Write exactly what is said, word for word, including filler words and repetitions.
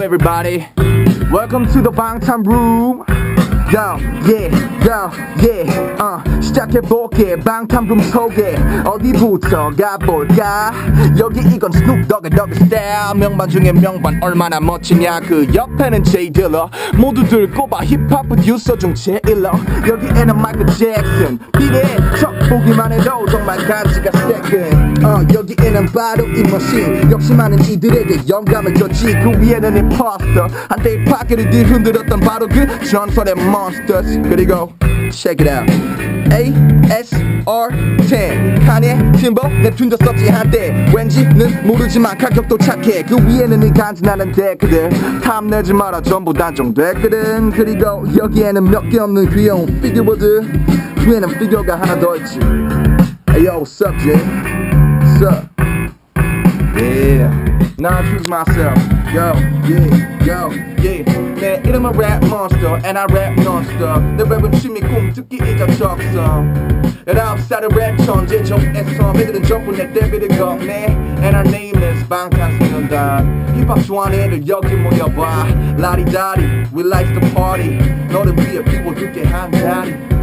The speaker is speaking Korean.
everybody? Welcome to the 방탄 room. Go, yeah, go, yeah. uh, 시작해볼게. 방탄룸 소개 어디부터 가볼까? 여기 이건 스눕독의 더그 스타일. 명반 중에 명반 얼마나 멋지냐. 그 옆에는 제이 딜러. 모두들 꼽아 힙합 프로듀서 중 제일러. 여기에는 마이클 잭슨 비례 척 보기만 해도 정말 간지가 세근. 어, 여기에는 바로 이 머신. 역시 많은 이들에게 영감을 줬지. 그 위에는 임포스터. 한때 힙합계를 뒤흔들었던 바로 그 전설의 monsters. 그리고 check it out. A S R ten 카니에 팀버 nep튠도 썼지 한때. 왠지는 모르지만 가격도 착해. 그 위에는 이 간지나는 데크들. 탐내지 마라 전부 단종됐거든. 그리고 여기에는 몇 개 없는 귀여운 피규어들. 위에는 피규어가 하나 더 있지. Hey yo, what's up, Jay? What's up? Yeah. Now I choose myself. Yo, yeah, yo, yeah. 내 이름은 Rap Monster and I rap non-stop. 내 랩은 취미 꿈특기이자 적성. 열아홉 살의 랩 천재 정애성. 애들은 전부 내 데뷔를 겁내. And our name is 방탄소년단. 힙합 좋아하는 애들 여기 모여봐. 라리다리, we like to party. 너를 위해 비워줄게 한 자리.